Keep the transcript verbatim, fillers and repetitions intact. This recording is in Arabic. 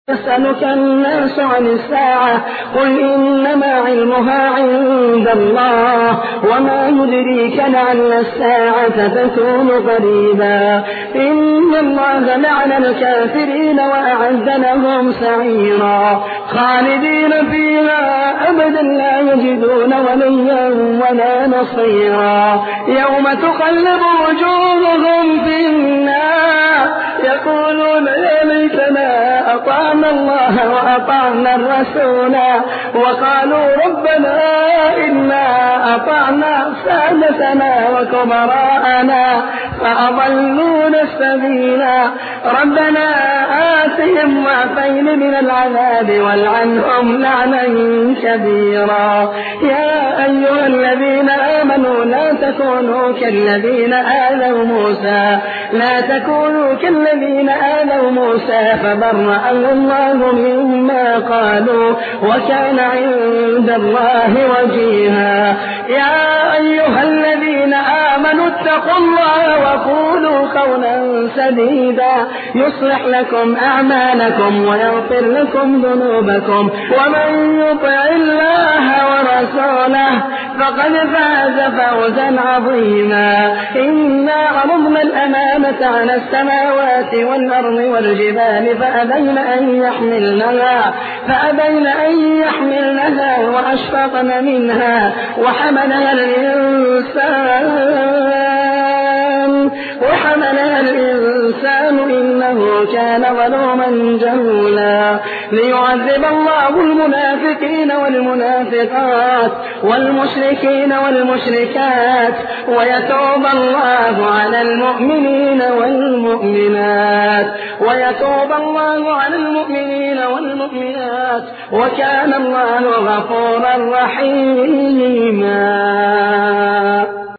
يسألك الناس عن الساعة قل إنما علمها عند الله وما يدريك لعل الساعة تكون قريبا إن الله لعن الكافرين وأعد لهم سعيرا خالدين فيها أبدا لا يجدون وليا ولا نصيرا يوم تقلب وجوههم في النار يقولون يا ليتنا أطعنا الله وأطعنا الرسول وقالوا ربنا إنا أطعنا سادتنا وكبراءنا فأضلونا السبيل ربنا آتهم ضعفين من العذاب والعنهم لعنا كبيرا يا أيها الذين آمنوا لا تكونوا كالذين آذوا موسى لا تكونوا كالذين آذوا موسى فبرأه الله مما قالوا وكان عند الله وجيها يا أيها الذين آمنوا اتقوا الله وقولوا قولا سديدا يصلح لكم أعمالكم ويغفر لكم ذنوبكم ومن يطع الله ورسوله فقد فاز فوزا عظيما إنا عرضنا الأمانة على السماوات والأرض والجبال فأبين أن يحملنها فأبين أن يحملنها وأشفقن منها وحملها الإنسان وحملها الإنسان إنه كان ظلوما جهولا ليعذب الله المنافقين والمنافقات والمشركين والمشركات ويتوب الله على المؤمنين والمؤمنات ويتوب الله على المؤمنين والمؤمنات وكان الله غفورا رحيما